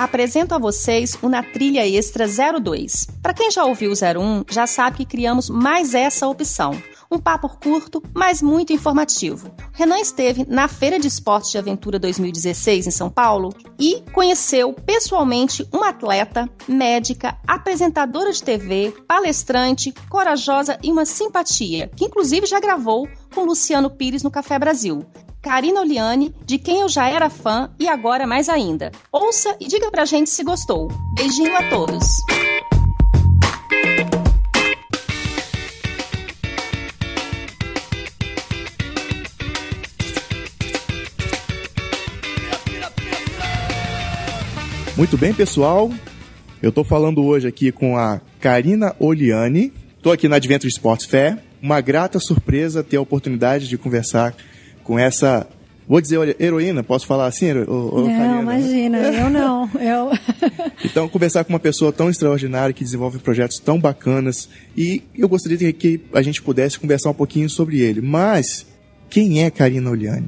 apresento a vocês o Na Trilha Extra 02. Para quem já ouviu o 01, já sabe que criamos mais essa opção. Um papo curto, mas muito informativo. Renan esteve na Feira de Esportes de Aventura 2016 em São Paulo e conheceu pessoalmente uma atleta, médica, apresentadora de TV, palestrante, corajosa e uma simpatia, que inclusive já gravou com Luciano Pires no Café Brasil. Karina Oliani, de quem eu já era fã e agora mais ainda. Ouça e diga pra gente se gostou. Beijinho a todos. Muito bem, pessoal. Eu tô falando hoje aqui com a Karina Oliani. Tô aqui na Adventure Sports Fair. Uma grata surpresa ter a oportunidade de conversar com essa, vou dizer, heroína, posso falar assim? Não, Karina? Imagina, eu não. Então, conversar com uma pessoa tão extraordinária que desenvolve projetos tão bacanas, e eu gostaria que a gente pudesse conversar um pouquinho sobre ele. Mas, quem é Karina Oliani?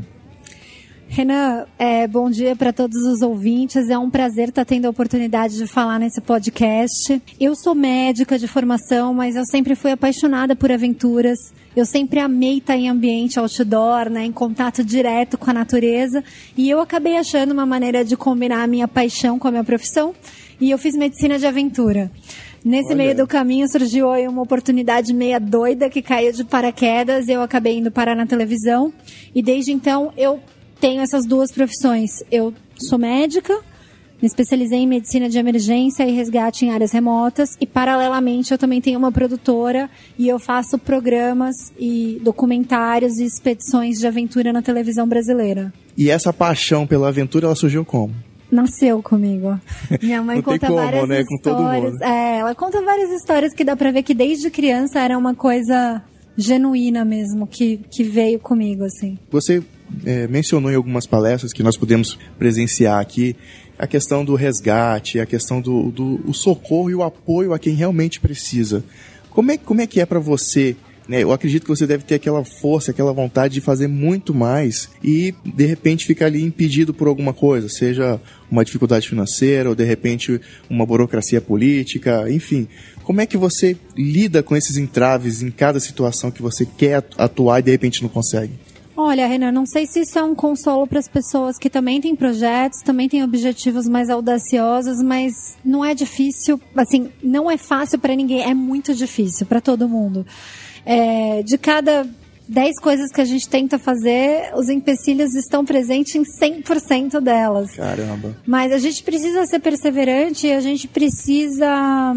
Renan, bom dia para todos os ouvintes. É um prazer estar tendo a oportunidade de falar nesse podcast. Eu sou médica de formação, mas eu sempre fui apaixonada por aventuras. Eu sempre amei estar em ambiente outdoor, né, em contato direto com a natureza. E eu acabei achando uma maneira de combinar a minha paixão com a minha profissão. E eu fiz medicina de aventura. Nesse meio do caminho surgiu aí uma oportunidade meia doida que caiu de paraquedas. Eu acabei indo parar na televisão. E desde então eu tenho essas duas profissões. Eu sou médica, me especializei em medicina de emergência e resgate em áreas remotas, e paralelamente eu também tenho uma produtora e eu faço programas e documentários e expedições de aventura na televisão brasileira. E essa paixão pela aventura, ela surgiu como? Nasceu comigo. Minha mãe conta várias né? histórias. Com todo mundo. Ela conta várias histórias que dá pra ver que desde criança era uma coisa genuína mesmo, que veio comigo, assim. Você mencionou em algumas palestras que nós pudemos presenciar aqui a questão do resgate, a questão do socorro e o apoio a quem realmente precisa. Como é que é para você, né? Eu acredito que você deve ter aquela força, aquela vontade de fazer muito mais e, de repente, ficar ali impedido por alguma coisa, seja uma dificuldade financeira ou, de repente, uma burocracia política, enfim. Como é que você lida com esses entraves em cada situação que você quer atuar e, de repente, não consegue? Olha, Renan, não sei se isso é um consolo para as pessoas que também têm projetos, também têm objetivos mais audaciosos, mas não é difícil, assim, não é fácil para ninguém, é muito difícil para todo mundo. De cada 10 coisas que a gente tenta fazer, os empecilhos estão presentes em 100% delas. Caramba! Mas a gente precisa ser perseverante, a gente precisa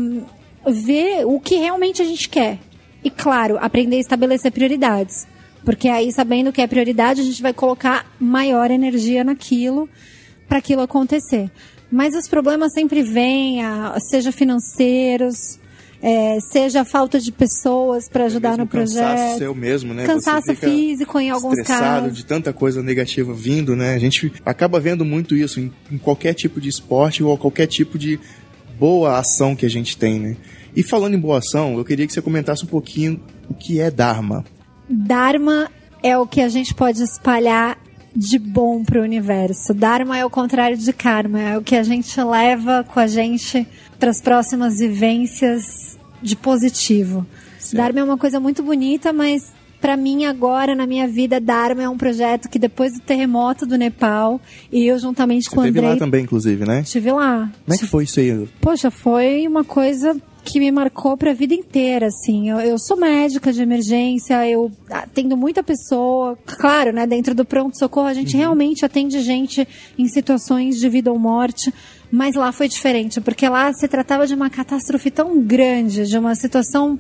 ver o que realmente a gente quer. E, claro, aprender a estabelecer prioridades. Porque aí, sabendo o que é prioridade, a gente vai colocar maior energia naquilo, para aquilo acontecer. Mas os problemas sempre vêm, seja financeiros, seja a falta de pessoas para ajudar no projeto. Cansaço seu mesmo, né? Cansaço físico em alguns estressado casos. De tanta coisa negativa vindo, né? A gente acaba vendo muito isso em qualquer tipo de esporte ou qualquer tipo de boa ação que a gente tem, né? E falando em boa ação, eu queria que você comentasse um pouquinho o que é Dharma. Dharma é o que a gente pode espalhar de bom para o universo. Dharma é o contrário de karma, é o que a gente leva com a gente para as próximas vivências de positivo. Certo. Dharma é uma coisa muito bonita, mas para mim agora, na minha vida, Dharma é um projeto que depois do terremoto do Nepal, e eu juntamente com o Andrei... Você esteve lá também, inclusive, né? Estive lá. Como é que foi isso aí? Poxa, foi uma coisa que me marcou para a vida inteira, assim. Eu sou médica de emergência, eu atendo muita pessoa, claro, né, dentro do pronto-socorro a gente realmente atende gente em situações de vida ou morte, mas lá foi diferente, porque lá se tratava de uma catástrofe tão grande, de uma situação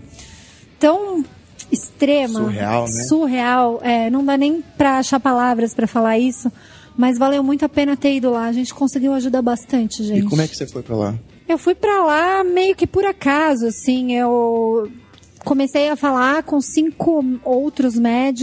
tão extrema, surreal, né? Surreal, não dá nem para achar palavras para falar isso, mas valeu muito a pena ter ido lá, a gente conseguiu ajudar bastante, gente. E como é que você foi para lá? Eu fui pra lá meio que por acaso, assim, eu comecei a falar com 4 outros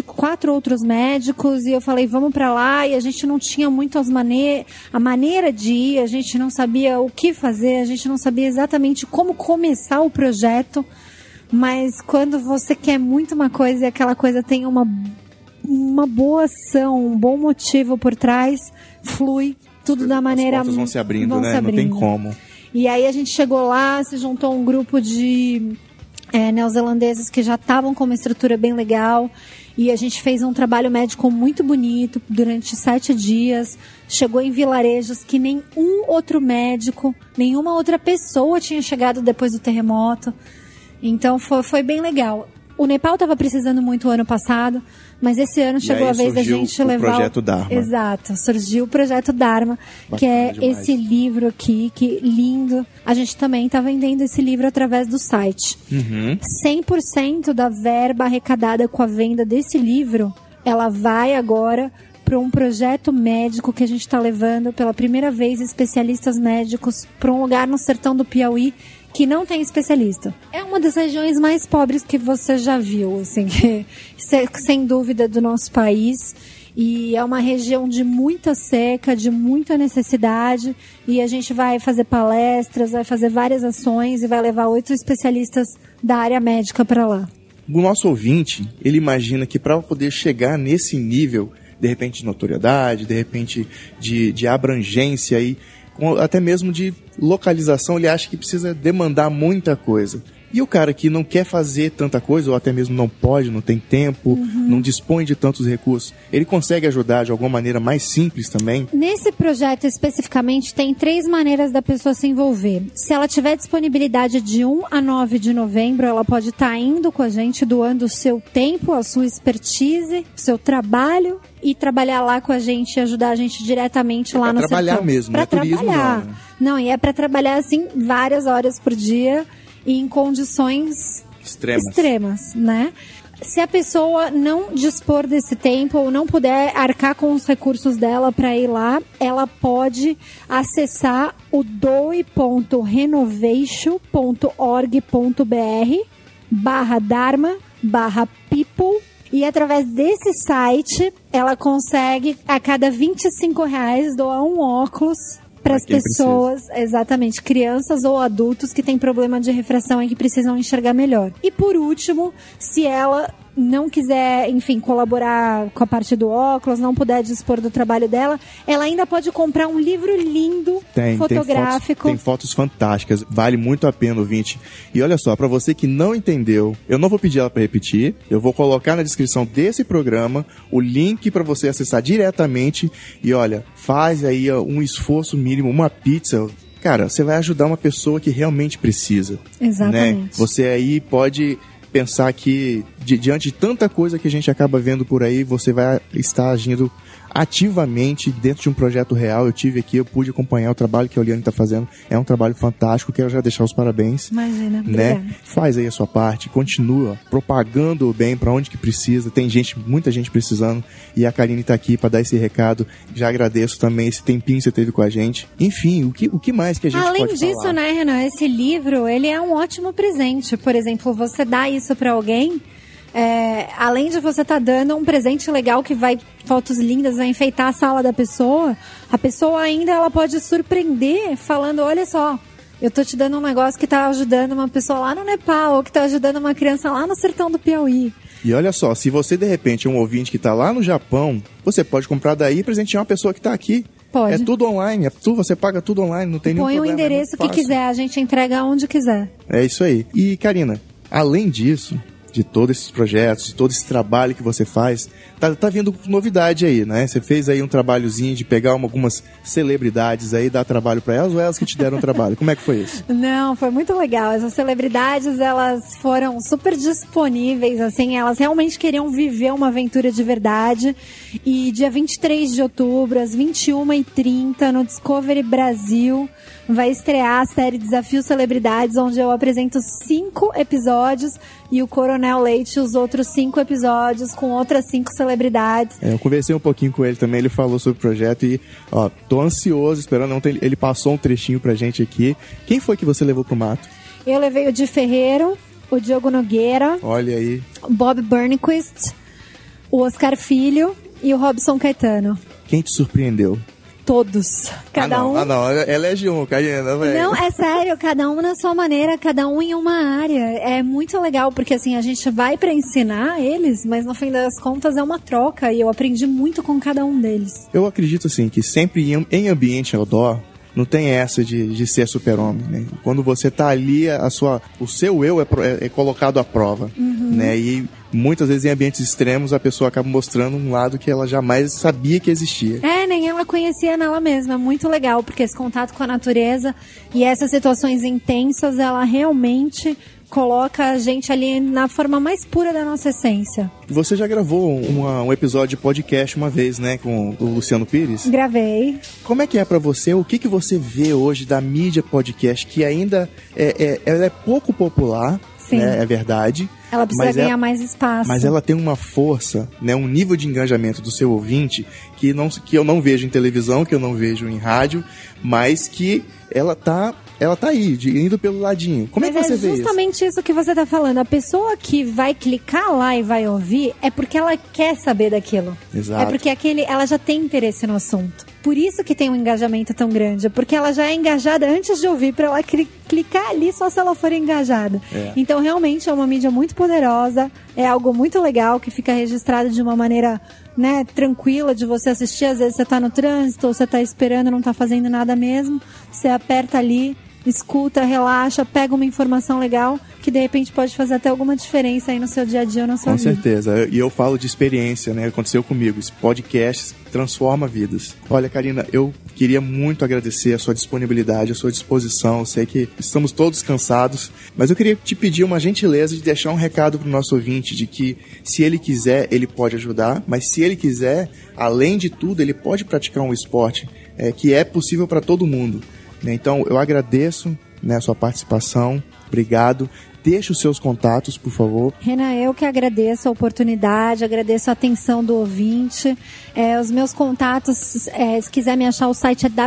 médicos, e eu falei, vamos pra lá, e a gente não tinha muito a maneira de ir, a gente não sabia o que fazer, a gente não sabia exatamente como começar o projeto, mas quando você quer muito uma coisa e aquela coisa tem uma boa ação, um bom motivo por trás, flui tudo da maneira... As portas vão se abrindo, né? Não tem como. E aí a gente chegou lá, se juntou um grupo de neozelandeses que já estavam com uma estrutura bem legal. E a gente fez um trabalho médico muito bonito durante 7 dias. Chegou em vilarejos que nenhum outro médico, nenhuma outra pessoa tinha chegado depois do terremoto. Então foi bem legal. O Nepal estava precisando muito o ano passado, mas esse ano chegou a vez da gente levar... o Projeto Dharma. Exato, surgiu o Projeto Dharma, bacana, que é demais. Esse livro aqui, que lindo. A gente também está vendendo esse livro através do site. 100% da verba arrecadada com a venda desse livro, ela vai agora para um projeto médico que a gente está levando pela primeira vez especialistas médicos para um lugar no sertão do Piauí que não tem especialista. É uma das regiões mais pobres que você já viu, assim, sem dúvida, do nosso país. E é uma região de muita seca, de muita necessidade. E a gente vai fazer palestras, vai fazer várias ações e vai levar 8 especialistas da área médica para lá. O nosso ouvinte, ele imagina que para poder chegar nesse nível, de repente de notoriedade, de repente de abrangência aí, até mesmo de localização, ele acha que precisa demandar muita coisa. E o cara que não quer fazer tanta coisa, ou até mesmo não pode, não tem tempo, não dispõe de tantos recursos, ele consegue ajudar de alguma maneira mais simples também? Nesse projeto especificamente, tem 3 maneiras da pessoa se envolver. Se ela tiver disponibilidade de 1 a 9 de novembro, ela pode estar indo com a gente, doando o seu tempo, a sua expertise, o seu trabalho, e trabalhar lá com a gente e ajudar a gente diretamente lá no sertão. Para trabalhar mesmo, não é turismo não, né? Não, e é para trabalhar assim várias horas por dia e em condições extremas, né? Se a pessoa não dispor desse tempo ou não puder arcar com os recursos dela para ir lá, ela pode acessar o doe.renovation.org.br/dharma/people. E através desse site, ela consegue, a cada R$25, doar um óculos para as pessoas, exatamente, crianças ou adultos que têm problema de refração e que precisam enxergar melhor. E por último, se ela não quiser, enfim, colaborar com a parte do óculos, não puder dispor do trabalho dela, ela ainda pode comprar um livro lindo, fotográfico. Tem fotos fantásticas, vale muito a pena, ouvinte. E olha só, para você que não entendeu, eu não vou pedir ela para repetir, eu vou colocar na descrição desse programa o link para você acessar diretamente e olha, faz aí um esforço mínimo, uma pizza. Cara, você vai ajudar uma pessoa que realmente precisa. Exatamente. Né? Você aí pode pensar que, diante de tanta coisa que a gente acaba vendo por aí, você vai estar agindo ativamente dentro de um projeto real. Eu tive aqui, eu pude acompanhar o trabalho que a Oliane está fazendo. É um trabalho fantástico, quero já deixar os parabéns. Imagina, né? Faz aí a sua parte, continua propagando o bem para onde que precisa. Tem muita gente precisando e a Karine está aqui para dar esse recado. Já agradeço também esse tempinho que você teve com a gente. Enfim, o que mais que a gente pode falar? Além disso, né, Renan, esse livro, ele é um ótimo presente. Por exemplo, você dá isso para alguém, além de você estar dando um presente legal que vai, fotos lindas, vai enfeitar a sala da pessoa, a pessoa ainda ela pode surpreender falando, olha só, eu tô te dando um negócio que tá ajudando uma pessoa lá no Nepal, ou que tá ajudando uma criança lá no sertão do Piauí. E olha só, se você de repente é um ouvinte que tá lá no Japão, você pode comprar daí e presentear uma pessoa que tá aqui. Pode. É tudo online, você paga tudo online, não tem nenhum problema. Põe o endereço que quiser, a gente entrega onde quiser. É isso aí. E Karina, além disso, de todos esses projetos, de todo esse trabalho que você faz, tá vindo novidade aí, né? Você fez aí um trabalhozinho de pegar algumas celebridades aí, dar trabalho para elas, ou elas que te deram trabalho? Como é que foi isso? Não, foi muito legal. Essas celebridades, elas foram super disponíveis, assim, elas realmente queriam viver uma aventura de verdade. E dia 23 de outubro, às 21h30, no Discovery Brasil, vai estrear a série Desafio Celebridades, onde eu apresento 5 episódios e o Coronel Leite os outros 5 episódios com outras 5 celebridades. Eu conversei um pouquinho com ele também, ele falou sobre o projeto e, tô ansioso, esperando, ele passou um trechinho pra gente aqui. Quem foi que você levou pro mato? Eu levei o Di Ferreiro, o Diogo Nogueira, olha aí, o Bob Burnquist, o Oscar Filho e o Robson Caetano. Quem te surpreendeu? todos. Cada um... não, elege um, Karina, velho. Não, é sério, cada um na sua maneira, cada um em uma área. É muito legal, porque assim, a gente vai pra ensinar eles, mas no fim das contas é uma troca, e eu aprendi muito com cada um deles. Eu acredito, assim, que sempre em ambiente outdoor, não tem essa de ser super-homem, né? Quando você tá ali, o seu eu é colocado à prova, né? E muitas vezes em ambientes extremos a pessoa acaba mostrando um lado que ela jamais sabia que existia. Nem ela conhecia nela mesma. É muito legal, porque esse contato com a natureza e essas situações intensas, ela realmente coloca a gente ali na forma mais pura da nossa essência. Você já gravou um episódio de podcast uma vez, né, com o Luciano Pires? Gravei. Como é que é pra você? O que você vê hoje da mídia podcast, que ainda ela é pouco popular, né, é verdade. Ela precisa ganhar mais espaço. Mas ela tem uma força, né, um nível de engajamento do seu ouvinte que eu não vejo em televisão, que eu não vejo em rádio, mas que ela tá aí, indo pelo ladinho. Como é que você vê isso? É justamente isso que você tá falando. A pessoa que vai clicar lá e vai ouvir é porque ela quer saber daquilo. Exato. É porque ela já tem interesse no assunto. Por isso que tem um engajamento tão grande. Porque ela já é engajada antes de ouvir, pra ela clicar ali só se ela for engajada. Então, realmente, é uma mídia muito poderosa. É algo muito legal que fica registrado de uma maneira, né, tranquila de você assistir. Às vezes você tá no trânsito ou você tá esperando, não tá fazendo nada mesmo. Você aperta ali, escuta, relaxa, pega uma informação legal que de repente pode fazer até alguma diferença aí no seu dia a dia ou na sua vida. Com certeza. E eu falo de experiência, né? Aconteceu comigo. Esse podcast transforma vidas. Olha, Karina, eu queria muito agradecer a sua disponibilidade, a sua disposição. Eu sei que estamos todos cansados, mas eu queria te pedir uma gentileza de deixar um recado para o nosso ouvinte de que, se ele quiser, ele pode ajudar, mas se ele quiser, além de tudo, ele pode praticar um esporte que é possível para todo mundo. Então, eu agradeço, né, a sua participação. Obrigado. Deixe os seus contatos, por favor. Renan, eu que agradeço a oportunidade, agradeço a atenção do ouvinte. Os meus contatos, se quiser me achar, o site é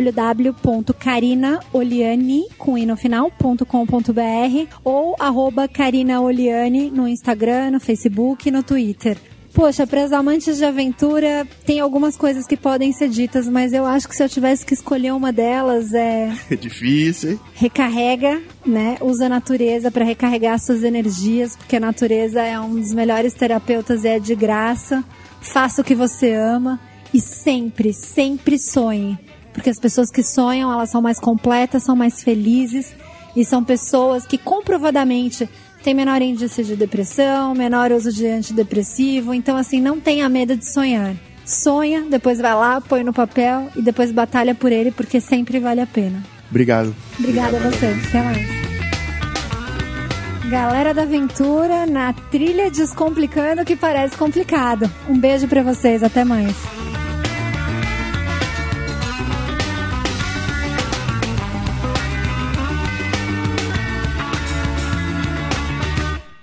www.karinaoliani, com i no final.com.br, ou @karinaoliani no Instagram, no Facebook e no Twitter. Poxa, para os amantes de aventura, tem algumas coisas que podem ser ditas, mas eu acho que se eu tivesse que escolher uma delas É difícil, hein? Recarrega, né? Usa a natureza para recarregar suas energias, porque a natureza é um dos melhores terapeutas e é de graça. Faça o que você ama e sempre, sempre sonhe. Porque as pessoas que sonham, elas são mais completas, são mais felizes e são pessoas que comprovadamente tem menor índice de depressão, menor uso de antidepressivo. Então, assim, não tenha medo de sonhar. Sonha, depois vai lá, põe no papel e depois batalha por ele, porque sempre vale a pena. Obrigado. Obrigada a você. Até mais. Galera da aventura, na trilha descomplicando o que parece complicado. Um beijo pra vocês. Até mais.